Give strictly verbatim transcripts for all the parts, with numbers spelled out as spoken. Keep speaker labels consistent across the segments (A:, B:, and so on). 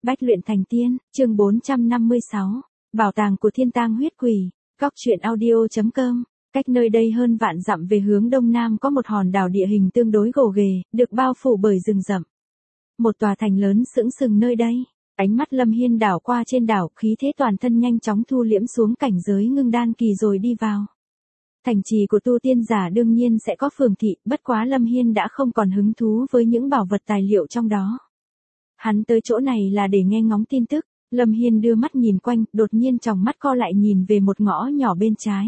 A: Bách luyện thành tiên, chương bốn trăm năm mươi sáu, Bảo tàng của thiên tang huyết quỷ, góc truyện audio.com. Cách nơi đây hơn vạn dặm về hướng đông nam có một hòn đảo địa hình tương đối gồ ghề, được bao phủ bởi rừng rậm. Một tòa thành lớn sững sừng nơi đây. Ánh mắt Lâm Hiên đảo qua trên đảo, khí thế toàn thân nhanh chóng thu liễm xuống cảnh giới ngưng đan kỳ rồi đi vào. Thành trì của tu tiên giả đương nhiên sẽ có phường thị, bất quá Lâm Hiên đã không còn hứng thú với những bảo vật tài liệu trong đó. Hắn tới chỗ này là để nghe ngóng tin tức. Lâm Hiên đưa mắt nhìn quanh, đột nhiên tròng mắt co lại nhìn về một ngõ nhỏ bên trái.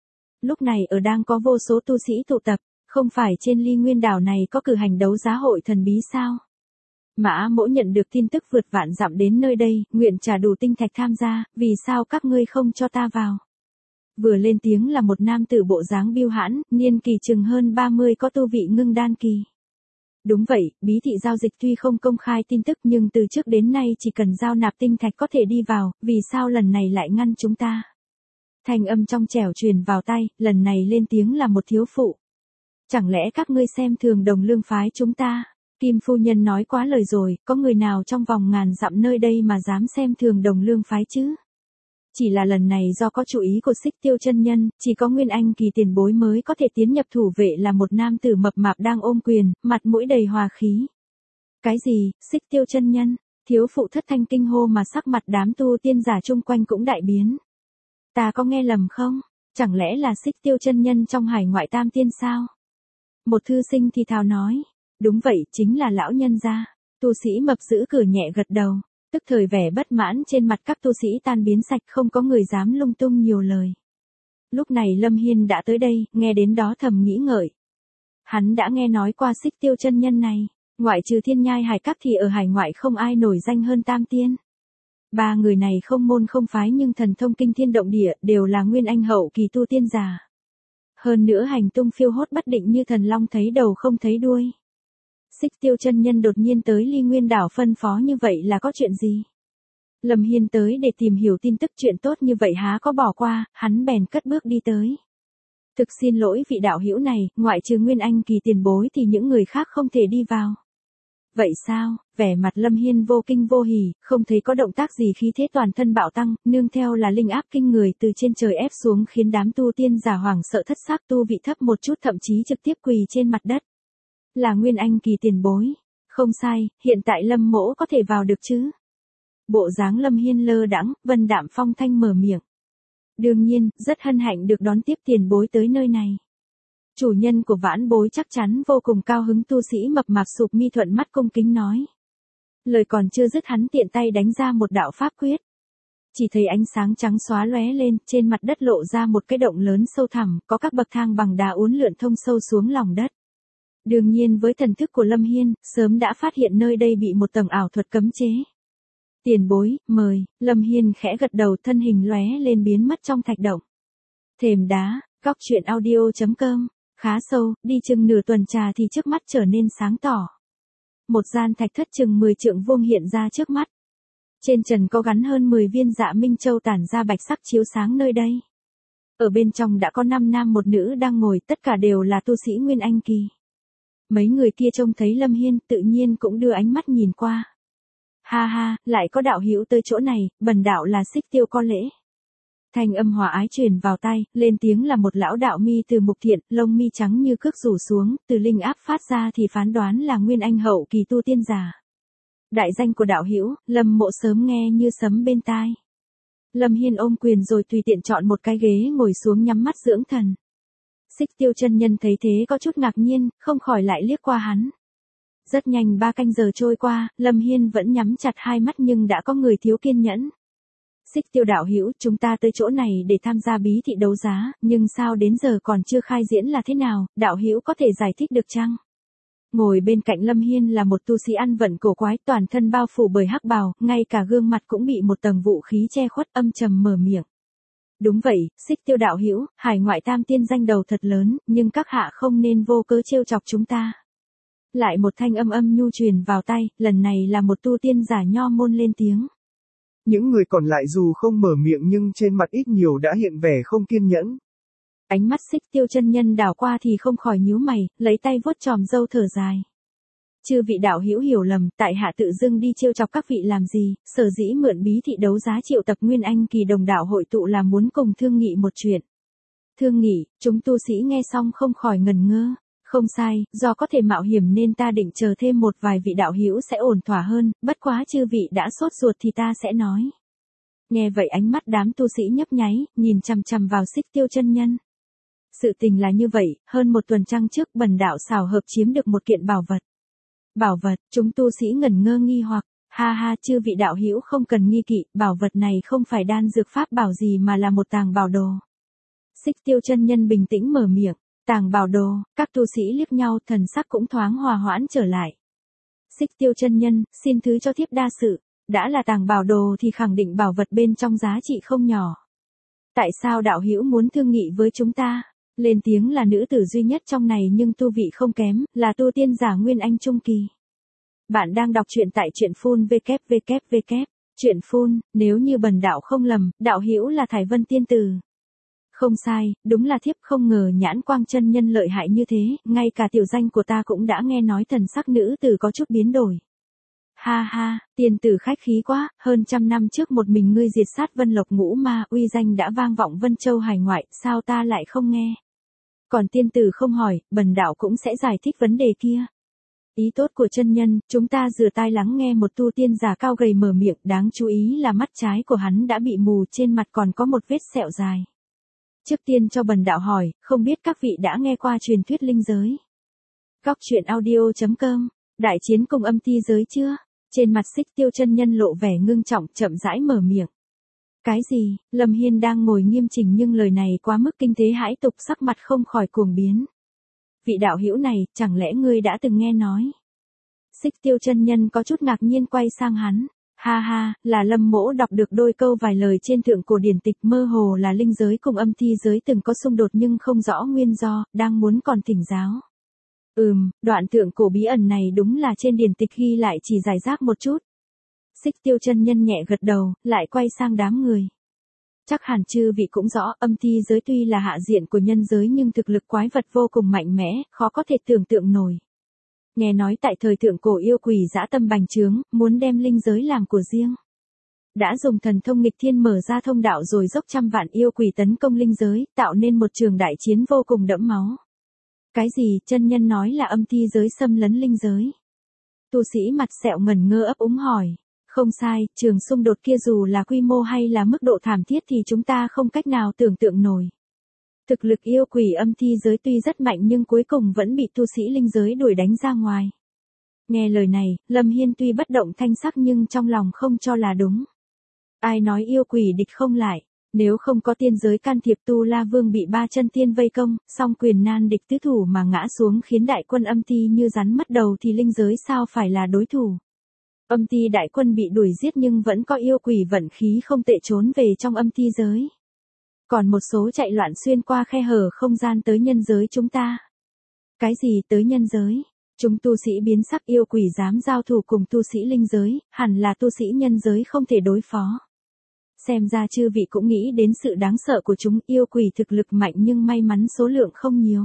A: Lúc này ở đang có vô số tu sĩ tụ tập, không phải trên Ly Nguyên đảo này có cử hành đấu giá hội thần bí sao? Mã Mỗ nhận được tin tức vượt vạn dặm đến nơi đây, nguyện trả đủ tinh thạch tham gia, vì sao các ngươi không cho ta vào? Vừa lên tiếng là một nam tử bộ dáng biêu hãn, niên kỳ chừng hơn ba mươi, có tu vị ngưng đan kỳ. Đúng vậy, bí thị giao dịch tuy không công khai tin tức nhưng từ trước đến nay chỉ cần giao nạp tinh thạch có thể đi vào, vì sao lần này lại ngăn chúng ta? Thanh âm trong trẻo truyền vào tai, lần này lên tiếng là một thiếu phụ. Chẳng lẽ các ngươi xem thường Đồng Lương phái chúng ta? Kim phu nhân nói quá lời rồi, có người nào trong vòng ngàn dặm nơi đây mà dám xem thường Đồng Lương phái chứ? Chỉ là lần này do có chủ ý của Xích Tiêu chân nhân, chỉ có Nguyên Anh kỳ tiền bối mới có thể tiến nhập thủ vệ là một nam tử mập mạp đang ôm quyền, mặt mũi đầy hòa khí. Cái gì, Xích Tiêu chân nhân? Thiếu phụ thất thanh kinh hô mà sắc mặt đám tu tiên giả chung quanh cũng đại biến. Ta có nghe lầm không? Chẳng lẽ là Xích Tiêu chân nhân trong hải ngoại tam tiên sao? Một thư sinh thì thào nói. Đúng vậy, chính là lão nhân gia. Tu sĩ mập giữ cửa nhẹ gật đầu. Tức thời vẻ bất mãn trên mặt các tu sĩ tan biến sạch, không có người dám lung tung nhiều lời. Lúc này Lâm Hiên đã tới đây, nghe đến đó thầm nghĩ ngợi. Hắn đã nghe nói qua Xích Tiêu chân nhân này, ngoại trừ Thiên Nhai Hải Các thì ở hải ngoại không ai nổi danh hơn tam tiên. Ba người này không môn không phái nhưng thần thông kinh thiên động địa, đều là nguyên anh hậu kỳ tu tiên giả. Hơn nữa hành tung phiêu hốt bất định như thần long thấy đầu không thấy đuôi. Xích Tiêu chân nhân đột nhiên tới Ly Nguyên đảo phân phó như vậy là có chuyện gì? Lâm Hiên tới để tìm hiểu tin tức, chuyện tốt như vậy há có bỏ qua, hắn bèn cất bước đi tới. Thực xin lỗi vị đạo hữu này, ngoại trừ Nguyên Anh kỳ tiền bối thì những người khác không thể đi vào. Vậy sao? Vẻ mặt Lâm Hiên vô kinh vô hỉ, không thấy có động tác gì, khí thế toàn thân bạo tăng, nương theo là linh áp kinh người từ trên trời ép xuống khiến đám tu tiên giả hoảng sợ thất xác, tu vị thấp một chút thậm chí trực tiếp quỳ trên mặt đất. Là Nguyên Anh kỳ tiền bối. Không sai, hiện tại Lâm mỗ có thể vào được chứ? Bộ dáng Lâm Hiên lơ đãng, vân đạm phong thanh mở miệng. Đương nhiên, rất hân hạnh được đón tiếp tiền bối tới nơi này. Chủ nhân của vãn bối chắc chắn vô cùng cao hứng, tu sĩ mập mạp sụp mi thuận mắt cung kính nói. Lời còn chưa dứt hắn tiện tay đánh ra một đạo pháp quyết. Chỉ thấy ánh sáng trắng xóa lóe lên, trên mặt đất lộ ra một cái động lớn sâu thẳm, có các bậc thang bằng đá uốn lượn thông sâu xuống lòng đất. Đương nhiên với thần thức của Lâm Hiên, sớm đã phát hiện nơi đây bị một tầng ảo thuật cấm chế. Tiền bối, mời. Lâm Hiên khẽ gật đầu, thân hình lóe lên biến mất trong thạch động. Thềm đá, góc truyện audio.com. Khá sâu, đi chừng nửa tuần trà thì trước mắt trở nên sáng tỏ. Một gian thạch thất chừng mười trượng vuông hiện ra trước mắt. Trên trần có gắn hơn mười viên dạ minh châu tản ra bạch sắc chiếu sáng nơi đây. Ở bên trong đã có năm nam một nữ đang ngồi, tất cả đều là tu sĩ Nguyên Anh kỳ. Mấy người kia trông thấy Lâm Hiên tự nhiên cũng đưa ánh mắt nhìn qua. Ha ha, lại có đạo hữu tới chỗ này, bần đạo là Xích Tiêu có lễ. Thanh âm hòa ái truyền vào tai, lên tiếng là một lão đạo mi từ mục thiện, lông mi trắng như cước rủ xuống, từ linh áp phát ra thì phán đoán là Nguyên Anh hậu kỳ tu tiên giả. Đại danh của đạo hữu, Lâm mộ sớm nghe như sấm bên tai. Lâm Hiên ôm quyền rồi tùy tiện chọn một cái ghế ngồi xuống nhắm mắt dưỡng thần. Xích Tiêu chân nhân thấy thế có chút ngạc nhiên, không khỏi lại liếc qua hắn. Rất nhanh ba canh giờ trôi qua, Lâm Hiên vẫn nhắm chặt hai mắt nhưng đã có người thiếu kiên nhẫn. Xích Tiêu đạo hữu, chúng ta tới chỗ này để tham gia bí thị đấu giá, nhưng sao đến giờ còn chưa khai diễn là thế nào, đạo hữu có thể giải thích được chăng? Ngồi bên cạnh Lâm Hiên là một tu sĩ ăn vận cổ quái, toàn thân bao phủ bởi hắc bào, ngay cả gương mặt cũng bị một tầng vũ khí che khuất, âm trầm mở miệng. Đúng vậy, Xích Tiêu đạo hữu, hải ngoại tam tiên danh đầu thật lớn, nhưng các hạ không nên vô cớ trêu chọc chúng ta. Lại một thanh âm âm nhu truyền vào tai, lần này là một tu tiên giả nho môn lên tiếng.
B: Những người còn lại dù không mở miệng nhưng trên mặt ít nhiều đã hiện vẻ không kiên nhẫn.
A: Ánh mắt Xích Tiêu chân nhân đảo qua thì không khỏi nhíu mày, lấy tay vuốt chòm râu thở dài. Chư vị đạo hữu hiểu lầm, tại hạ tự dưng đi trêu chọc các vị làm gì, sở dĩ mượn bí thị đấu giá triệu tập Nguyên Anh kỳ đồng đạo hội tụ là muốn cùng thương nghị một chuyện. Thương nghị, chúng tu sĩ nghe xong không khỏi ngần ngơ. Không sai, do có thể mạo hiểm nên ta định chờ thêm một vài vị đạo hữu sẽ ổn thỏa hơn, bất quá chư vị đã sốt ruột thì ta sẽ nói. Nghe vậy ánh mắt đám tu sĩ nhấp nháy, nhìn chằm chằm vào Xích Tiêu chân nhân. Sự tình là như vậy, hơn một tuần trăng trước bần đạo xảo hợp chiếm được một kiện bảo vật. Bảo vật, chúng tu sĩ ngẩn ngơ nghi hoặc, ha ha, chư vị đạo hữu không cần nghi kỵ, bảo vật này không phải đan dược pháp bảo gì mà là một tàng bảo đồ. Xích Tiêu chân nhân bình tĩnh mở miệng, tàng bảo đồ, các tu sĩ liếc nhau, thần sắc cũng thoáng hòa hoãn trở lại. Xích Tiêu chân nhân, xin thứ cho thiếp đa sự, đã là tàng bảo đồ thì khẳng định bảo vật bên trong giá trị không nhỏ. Tại sao đạo hữu muốn thương nghị với chúng ta? Lên tiếng là nữ tử duy nhất trong này nhưng tu vị không kém, là tu tiên giả Nguyên Anh trung kỳ. Bạn đang đọc truyện tại truyện phun vê kép vê kép vê kép. Truyện phun, nếu như bần đạo không lầm, đạo hữu là Thải Vân tiên tử. Không sai, đúng là thiếp không ngờ Nhãn Quang chân nhân lợi hại như thế, ngay cả tiểu danh của ta cũng đã nghe nói. Thần sắc nữ tử có chút biến đổi. Ha ha, tiên tử khách khí quá, hơn trăm năm trước một mình ngươi diệt sát Vân Lộc ngũ ma, uy danh đã vang vọng Vân Châu hải ngoại, sao ta lại không nghe? Còn tiên tử không hỏi, bần đạo cũng sẽ giải thích vấn đề kia. Ý tốt của chân nhân, chúng ta rửa tai lắng nghe. Một tu tiên giả cao gầy mở miệng, đáng chú ý là mắt trái của hắn đã bị mù, trên mặt còn có một vết sẹo dài. Trước tiên cho bần đạo hỏi, không biết các vị đã nghe qua truyền thuyết linh giới? Góc truyện audio chấm com, đại chiến cùng âm ti giới chưa? Trên mặt Xích Tiêu chân nhân lộ vẻ ngưng trọng, chậm rãi mở miệng. Cái gì? Lâm Hiên đang ngồi nghiêm chỉnh nhưng lời này quá mức kinh thế hãi tục, sắc mặt không khỏi cuồng biến. Vị đạo hữu này, chẳng lẽ ngươi đã từng nghe nói? Xích Tiêu chân nhân có chút ngạc nhiên quay sang hắn. Ha ha, là Lâm mỗ đọc được đôi câu vài lời trên thượng cổ điển tịch, mơ hồ là linh giới cùng âm ti giới từng có xung đột nhưng không rõ nguyên do, đang muốn còn thỉnh giáo. Ừm, đoạn thượng cổ bí ẩn này đúng là trên điển tịch ghi lại chỉ giải rác một chút. Xích Tiêu chân nhân nhẹ gật đầu, lại quay sang đám người. Chắc hẳn chư vị cũng rõ, âm ti giới tuy là hạ diện của nhân giới nhưng thực lực quái vật vô cùng mạnh mẽ, khó có thể tưởng tượng nổi. Nghe nói tại thời thượng cổ yêu quỷ dã tâm bành trướng, muốn đem linh giới làm của riêng. Đã dùng thần thông nghịch thiên mở ra thông đạo rồi dốc trăm vạn yêu quỷ tấn công linh giới, tạo nên một trường đại chiến vô cùng đẫm máu. Cái gì, chân nhân nói là âm ti giới xâm lấn linh giới? Tu sĩ mặt sẹo ngần ngơ ấp úng hỏi. Không sai, trường xung đột kia dù là quy mô hay là mức độ thảm thiết thì chúng ta không cách nào tưởng tượng nổi. Thực lực yêu quỷ âm ti giới tuy rất mạnh nhưng cuối cùng vẫn bị tu sĩ linh giới đuổi đánh ra ngoài. Nghe lời này, Lâm Hiên tuy bất động thanh sắc nhưng trong lòng không cho là đúng. Ai nói yêu quỷ địch không lại, nếu không có tiên giới can thiệp, Tu La Vương bị ba chân tiên vây công, song quyền nan địch tứ thủ mà ngã xuống khiến đại quân âm ti như rắn mất đầu thì linh giới sao phải là đối thủ. Âm ti đại quân bị đuổi giết nhưng vẫn có yêu quỷ vận khí không tệ trốn về trong âm ti giới. Còn một số chạy loạn xuyên qua khe hở không gian tới nhân giới chúng ta. Cái gì tới nhân giới? Chúng tu sĩ biến sắc, yêu quỷ dám giao thủ cùng tu sĩ linh giới, hẳn là tu sĩ nhân giới không thể đối phó. Xem ra chư vị cũng nghĩ đến sự đáng sợ của chúng, yêu quỷ thực lực mạnh nhưng may mắn số lượng không nhiều.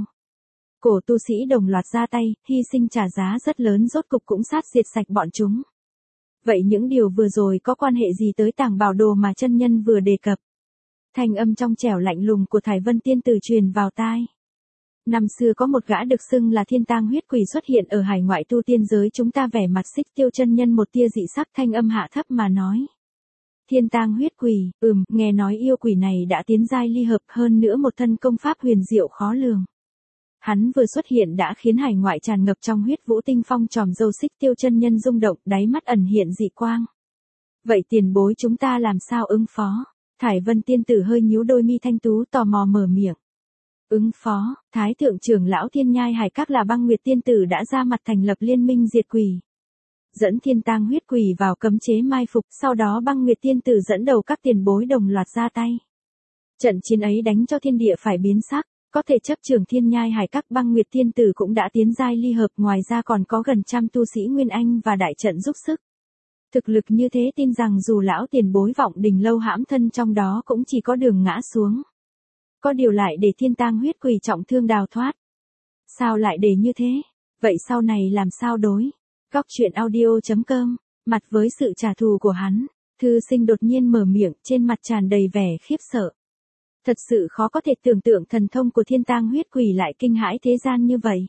A: Cổ tu sĩ đồng loạt ra tay, hy sinh trả giá rất lớn, rốt cục cũng sát diệt sạch bọn chúng. Vậy những điều vừa rồi có quan hệ gì tới tàng bảo đồ mà chân nhân vừa đề cập? Thanh âm trong trẻo lạnh lùng của Thải Vân tiên tử truyền vào tai. Năm xưa có một gã được xưng là Thiên Tang huyết quỷ xuất hiện ở hải ngoại tu tiên giới chúng ta. Vẻ mặt Xích Tiêu chân nhân một tia dị sắc, thanh âm hạ thấp mà nói. Thiên Tang huyết quỷ, ừm, nghe nói yêu quỷ này đã tiến giai ly hợp, hơn nữa một thân công pháp huyền diệu khó lường. Hắn vừa xuất hiện đã khiến hải ngoại tràn ngập trong huyết vũ tinh phong. Tròm râu Xích Tiêu chân nhân rung động, đáy mắt ẩn hiện dị quang. Vậy tiền bối chúng ta làm sao ứng phó? Thải Vân tiên tử hơi nhíu đôi mi thanh tú, tò mò mở miệng. Ứng phó, Thái thượng trưởng lão Thiên Nhai Hải Các là Băng Nguyệt tiên tử đã ra mặt thành lập liên minh diệt quỷ. Dẫn Thiên Tang huyết quỷ vào cấm chế mai phục, sau đó Băng Nguyệt tiên tử dẫn đầu các tiền bối đồng loạt ra tay. Trận chiến ấy đánh cho thiên địa phải biến sắc, có thể chấp trưởng Thiên Nhai Hải Các. Băng Nguyệt tiên tử cũng đã tiến giai ly hợp, ngoài ra còn có gần trăm tu sĩ Nguyên Anh và đại trận giúp sức. Thực lực như thế tin rằng dù lão tiền bối Vọng Đình lâu hãm thân trong đó cũng chỉ có đường ngã xuống. Có điều lại để Thiên Tang huyết quỷ trọng thương đào thoát. Sao lại để như thế? Vậy sau này làm sao đối? Góc truyện audio.com, mặt với sự trả thù của hắn, thư sinh đột nhiên mở miệng, trên mặt tràn đầy vẻ khiếp sợ. Thật sự khó có thể tưởng tượng thần thông của Thiên Tang huyết quỷ lại kinh hãi thế gian như vậy.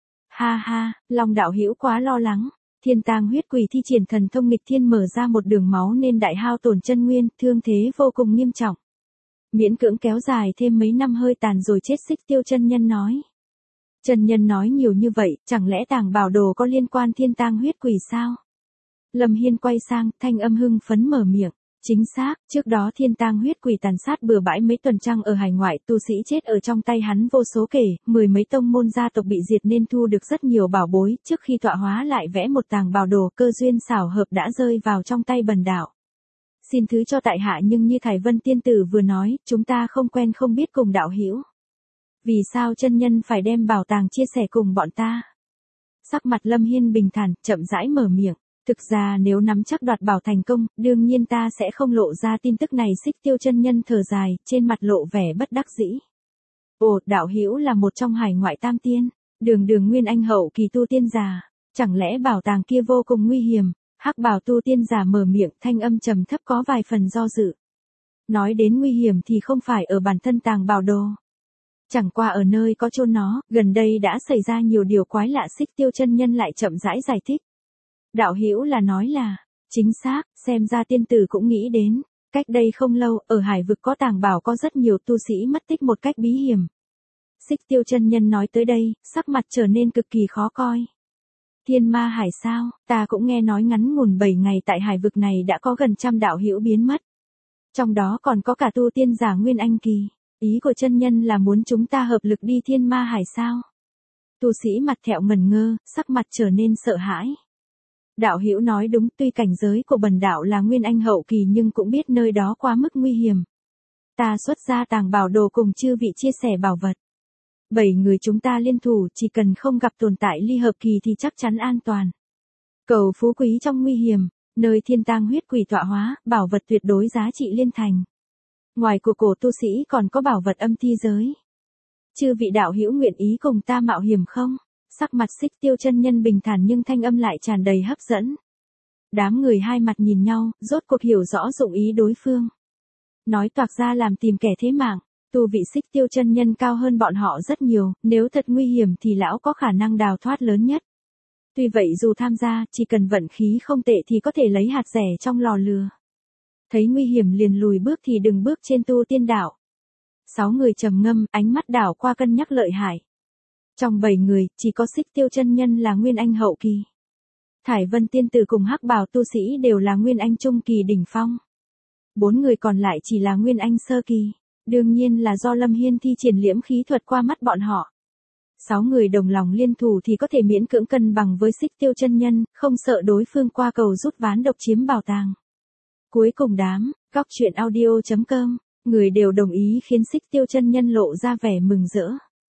A: Ha ha, Long đạo hữu quá lo lắng. Thiên Tang huyết quỷ thi triển thần thông nghịch thiên mở ra một đường máu nên đại hao tổn chân nguyên, thương thế vô cùng nghiêm trọng. Miễn cưỡng kéo dài thêm mấy năm hơi tàn rồi chết. Xích Tiêu chân nhân nói. Chân nhân nói nhiều như vậy, chẳng lẽ tàng bảo đồ có liên quan Thiên Tang huyết quỷ sao? Lâm Hiên quay sang, thanh âm hưng phấn mở miệng. Chính xác, trước đó Thiên Tang huyết quỷ tàn sát bừa bãi mấy tuần trăng ở hải ngoại, tu sĩ chết ở trong tay hắn vô số kể, mười mấy tông môn gia tộc bị diệt nên thu được rất nhiều bảo bối, trước khi tọa hóa lại vẽ một tàng bảo đồ, cơ duyên xảo hợp đã rơi vào trong tay bần đạo. Xin thứ cho tại hạ, nhưng như Thải Vân tiên tử vừa nói, chúng ta không quen không biết cùng đạo hữu. Vì sao chân nhân phải đem bảo tàng chia sẻ cùng bọn ta? Sắc mặt Lâm Hiên bình thản, chậm rãi mở miệng. Thực ra nếu nắm chắc đoạt bảo thành công, đương nhiên ta sẽ không lộ ra tin tức này. Xích Tiêu chân nhân thở dài, trên mặt lộ vẻ bất đắc dĩ. Ồ, đạo hữu là một trong hải ngoại tam tiên, đường đường nguyên anh hậu kỳ tu tiên giả, chẳng lẽ bảo tàng kia vô cùng nguy hiểm? Hắc bảo tu tiên giả mở miệng, thanh âm trầm thấp có vài phần do dự. Nói đến nguy hiểm thì không phải ở bản thân tàng bảo đồ, chẳng qua ở nơi có chôn nó, gần đây đã xảy ra nhiều điều quái lạ. Xích Tiêu chân nhân lại chậm rãi giải thích. Đạo hữu là nói là, chính xác, xem ra tiên tử cũng nghĩ đến, cách đây không lâu, ở hải vực có tàng bảo có rất nhiều tu sĩ mất tích một cách bí hiểm. Xích Tiêu chân nhân nói tới đây, sắc mặt trở nên cực kỳ khó coi. Thiên ma hải sao, ta cũng nghe nói ngắn ngủn bảy ngày tại hải vực này đã có gần trăm đạo hữu biến mất. Trong đó còn có cả tu tiên giả nguyên anh kỳ, ý của chân nhân là muốn chúng ta hợp lực đi thiên ma hải sao? Tu sĩ mặt thẹo ngần ngơ, sắc mặt trở nên sợ hãi. Đạo hữu nói đúng, tuy cảnh giới của bần đạo là nguyên anh hậu kỳ nhưng cũng biết nơi đó quá mức nguy hiểm. Ta xuất ra tàng bảo đồ cùng chư vị chia sẻ bảo vật. Bảy người chúng ta liên thủ, chỉ cần không gặp tồn tại ly hợp kỳ thì chắc chắn an toàn. Cầu phú quý trong nguy hiểm, nơi Thiên Tang huyết quỷ tọa hóa, bảo vật tuyệt đối giá trị liên thành. Ngoài của cổ tu sĩ còn có bảo vật âm thi giới. Chư vị đạo hữu nguyện ý cùng ta mạo hiểm không? Sắc mặt Xích Tiêu chân nhân bình thản nhưng thanh âm lại tràn đầy hấp dẫn. Đám người hai mặt nhìn nhau, rốt cuộc hiểu rõ dụng ý đối phương. Nói toạc ra làm tìm kẻ thế mạng, tu vị Xích Tiêu chân nhân cao hơn bọn họ rất nhiều, nếu thật nguy hiểm thì lão có khả năng đào thoát lớn nhất. Tuy vậy dù tham gia, chỉ cần vận khí không tệ thì có thể lấy hạt rẻ trong lò lừa. Thấy nguy hiểm liền lùi bước thì đừng bước trên tu tiên đạo. Sáu người trầm ngâm, ánh mắt đảo qua cân nhắc lợi hại. Trong bảy người, chỉ có Xích Tiêu chân nhân là nguyên anh hậu kỳ. Thải Vân tiên tử cùng Hắc Bảo tu sĩ đều là nguyên anh trung kỳ đỉnh phong. Bốn người còn lại chỉ là nguyên anh sơ kỳ, đương nhiên là do Lâm Hiên thi triển liễm khí thuật qua mắt bọn họ. Sáu người đồng lòng liên thủ thì có thể miễn cưỡng cân bằng với Xích Tiêu chân nhân, không sợ đối phương qua cầu rút ván độc chiếm bảo tàng. Cuối cùng đám, góc truyện audio.com, người đều đồng ý khiến Xích Tiêu chân nhân lộ ra vẻ mừng rỡ.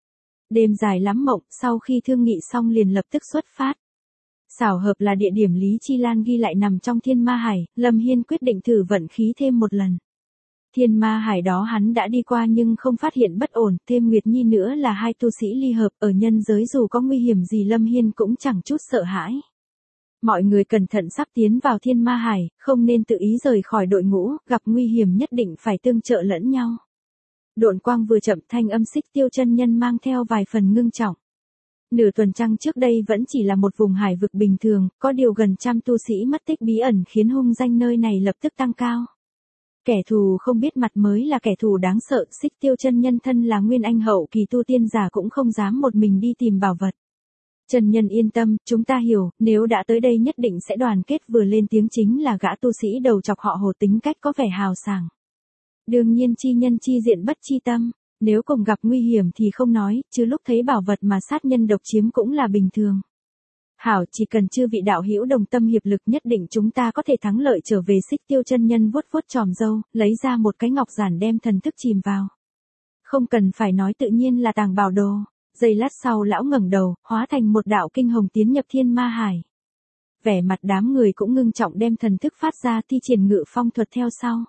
A: Đêm dài lắm mộng, sau khi thương nghị xong liền lập tức xuất phát. Xảo hợp là địa điểm Lý Chi Lan ghi lại nằm trong Thiên Ma Hải, Lâm Hiên quyết định thử vận khí thêm một lần. Thiên Ma Hải đó hắn đã đi qua nhưng không phát hiện bất ổn, thêm Nguyệt Nhi nữa là hai tu sĩ ly hợp, ở nhân giới dù có nguy hiểm gì Lâm Hiên cũng chẳng chút sợ hãi. Mọi người cẩn thận sắp tiến vào Thiên Ma Hải, không nên tự ý rời khỏi đội ngũ, gặp nguy hiểm nhất định phải tương trợ lẫn nhau. Độn quang vừa chậm, thanh âm Xích Tiêu chân nhân mang theo vài phần ngưng trọng. Nửa tuần trăng trước đây vẫn chỉ là một vùng hải vực bình thường, có điều gần trăm tu sĩ mất tích bí ẩn khiến hung danh nơi này lập tức tăng cao. Kẻ thù không biết mặt mới là kẻ thù đáng sợ. Xích Tiêu chân nhân thân là nguyên anh hậu kỳ tu tiên giả cũng không dám một mình đi tìm bảo vật. Chân nhân yên tâm, chúng ta hiểu, nếu đã tới đây nhất định sẽ đoàn kết. Vừa lên tiếng chính là gã tu sĩ đầu chọc họ Hồ, tính cách có vẻ hào sảng. Đương nhiên chi nhân chi diện bất chi tâm, nếu cùng gặp nguy hiểm thì không nói, chứ lúc thấy bảo vật mà sát nhân độc chiếm cũng là bình thường. Hảo, chỉ cần chư vị đạo hữu đồng tâm hiệp lực nhất định chúng ta có thể thắng lợi trở về. Xích Tiêu chân nhân vuốt vuốt tròm râu, lấy ra một cái ngọc giản đem thần thức chìm vào. Không cần phải nói, tự nhiên là tàng bảo đồ. Giây lát sau lão ngẩng đầu, hóa thành một đạo kinh hồng tiến nhập Thiên Ma Hải. Vẻ mặt đám người cũng ngưng trọng đem thần thức phát ra, thi triển ngự phong thuật theo sau.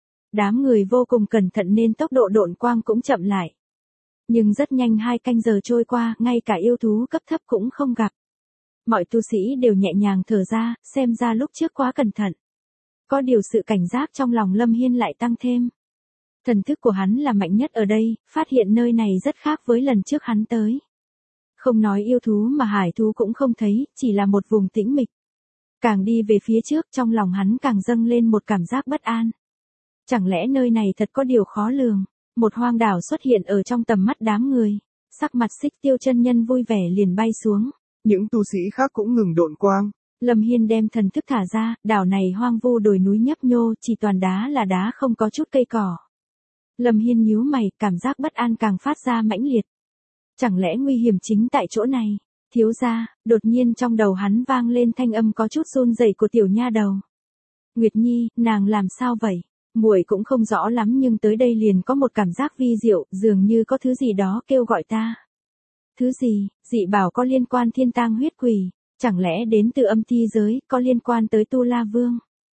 A: Đám người vô cùng cẩn thận nên tốc độ độn quang cũng chậm lại. Nhưng rất nhanh hai canh giờ trôi qua, ngay cả yêu thú cấp thấp cũng không gặp. Mọi tu sĩ đều nhẹ nhàng thở ra, xem ra lúc trước quá cẩn thận. Có điều sự cảnh giác trong lòng Lâm Hiên lại tăng thêm. Thần thức của hắn là mạnh nhất ở đây, phát hiện nơi này rất khác với lần trước hắn tới. Không nói yêu thú mà hải thú cũng không thấy, chỉ là một vùng tĩnh mịch. Càng đi về phía trước trong lòng hắn càng dâng lên một cảm giác bất an. Chẳng lẽ nơi này thật có điều khó lường, một hoang đảo xuất hiện ở trong tầm mắt đám người. Sắc mặt Xích Tiêu chân nhân vui vẻ liền bay xuống.
B: Những tu sĩ khác cũng ngừng độn quang.
A: Lâm Hiên đem thần thức thả ra, đảo này hoang vu đồi núi nhấp nhô, chỉ toàn đá là đá không có chút cây cỏ. Lâm Hiên nhíu mày, cảm giác bất an càng phát ra mãnh liệt. Chẳng lẽ nguy hiểm chính tại chỗ này? Thiếu gia, đột nhiên trong đầu hắn vang lên thanh âm có chút run rẩy của tiểu nha đầu. Nguyệt Nhi, nàng làm sao vậy? Muội cũng không rõ lắm nhưng tới đây liền có một cảm giác vi diệu, dường như có thứ gì đó kêu gọi ta. Thứ gì? Dị bảo có liên quan thiên tang huyết quỷ, chẳng lẽ đến từ âm ti giới, có liên quan tới Tu La Vương?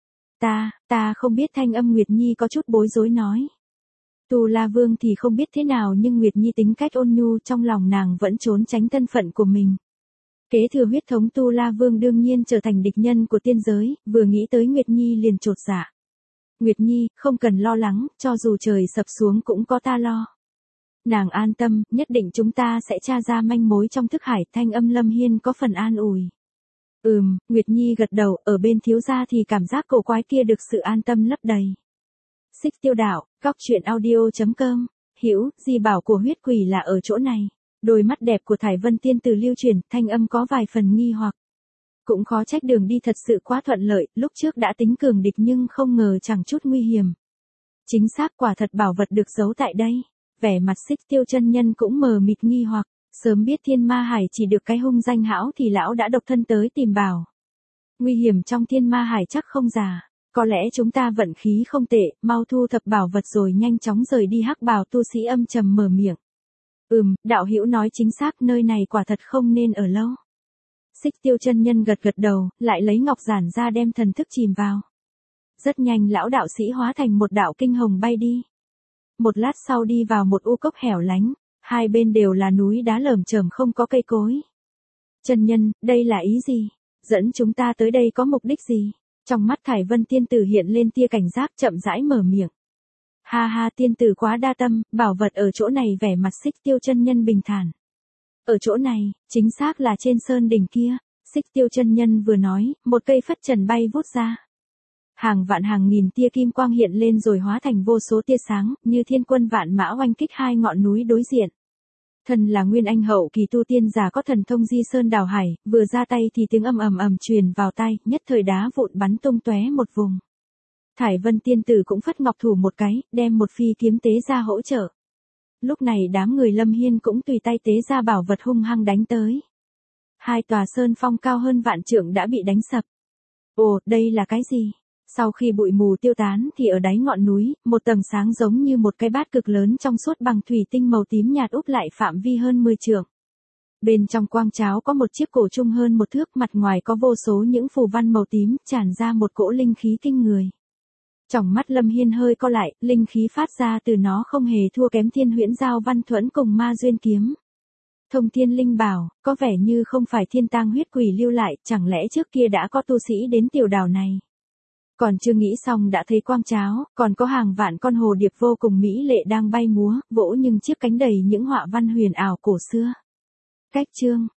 A: Ta, ta không biết, thanh âm Nguyệt Nhi có chút bối rối nói. Tu La Vương thì không biết thế nào nhưng Nguyệt Nhi tính cách ôn nhu, trong lòng nàng vẫn trốn tránh thân phận của mình. Kế thừa huyết thống Tu La Vương đương nhiên trở thành địch nhân của tiên giới, vừa nghĩ tới Nguyệt Nhi liền chột dạ. Nguyệt Nhi, không cần lo lắng, cho dù trời sập xuống cũng có ta lo. Nàng an tâm, nhất định chúng ta sẽ tra ra manh mối trong thức hải, thanh âm Lâm Hiên có phần an ủi. Ừm, Nguyệt Nhi gật đầu, ở bên thiếu gia thì cảm giác cổ quái kia được sự an tâm lấp đầy. Xích Tiêu đạo, góc truyện audio chấm com, hiểu, di bảo của huyết quỷ là ở chỗ này. Đôi mắt đẹp của Thải Vân tiên tử lưu truyền, thanh âm có vài phần nghi hoặc. Cũng khó trách đường đi thật sự quá thuận lợi, lúc trước đã tính cường địch nhưng không ngờ chẳng chút nguy hiểm. Chính xác, quả thật bảo vật được giấu tại đây. Vẻ mặt Xích Tiêu chân nhân cũng mờ mịt nghi hoặc, sớm biết Thiên Ma Hải chỉ được cái hung danh hão thì lão đã độc thân tới tìm bảo. Nguy hiểm trong Thiên Ma Hải chắc không giả, có lẽ chúng ta vận khí không tệ, mau thu thập bảo vật rồi nhanh chóng rời đi. Hắc bào tu sĩ âm trầm mở miệng. Ừm, đạo hữu nói chính xác, nơi này quả thật không nên ở lâu. Xích Tiêu chân nhân gật gật đầu, lại lấy ngọc giản ra đem thần thức chìm vào. Rất nhanh lão đạo sĩ hóa thành một đạo kinh hồng bay đi. Một lát sau đi vào một u cốc hẻo lánh, hai bên đều là núi đá lởm chởm không có cây cối. Chân nhân, đây là ý gì? Dẫn chúng ta tới đây có mục đích gì? Trong mắt Thải Vân tiên tử hiện lên tia cảnh giác, chậm rãi mở miệng. Ha ha, tiên tử quá đa tâm, bảo vật ở chỗ này. Vẻ mặt Xích Tiêu chân nhân bình thản. Ở chỗ này, chính xác là trên sơn đỉnh kia. Xích Tiêu chân nhân vừa nói, một cây phất trần bay vút ra. Hàng vạn hàng nghìn tia kim quang hiện lên rồi hóa thành vô số tia sáng, như thiên quân vạn mã oanh kích hai ngọn núi đối diện. Thần là nguyên anh hậu kỳ tu tiên giả có thần thông di sơn đào hải, vừa ra tay thì tiếng ầm ầm ầm truyền vào tai, nhất thời đá vụn bắn tung tóe một vùng. Thải Vân tiên tử cũng phất ngọc thủ một cái, đem một phi kiếm tế ra hỗ trợ. Lúc này đám người Lâm Hiên cũng tùy tay tế ra bảo vật hung hăng đánh tới. Hai tòa sơn phong cao hơn vạn trượng đã bị đánh sập. Ồ, đây là cái gì? Sau khi bụi mù tiêu tán thì ở đáy ngọn núi, một tầng sáng giống như một cái bát cực lớn trong suốt bằng thủy tinh màu tím nhạt úp lại phạm vi hơn mười trượng. Bên trong quang cháo có một chiếc cổ trung hơn một thước, mặt ngoài có vô số những phù văn màu tím, tràn ra một cỗ linh khí kinh người. Trong mắt Lâm Hiên hơi co lại, linh khí phát ra từ nó không hề thua kém Thiên Huyễn Giao Văn Thuẫn cùng Ma Duyên Kiếm. Thông thiên linh bảo, có vẻ như không phải thiên tang huyết quỷ lưu lại, chẳng lẽ trước kia đã có tu sĩ đến tiểu đảo này. Còn chưa nghĩ xong đã thấy quang cháo, còn có hàng vạn con hồ điệp vô cùng mỹ lệ đang bay múa, vỗ nhưng chiếc cánh đầy những họa văn huyền ảo cổ xưa. Cách chương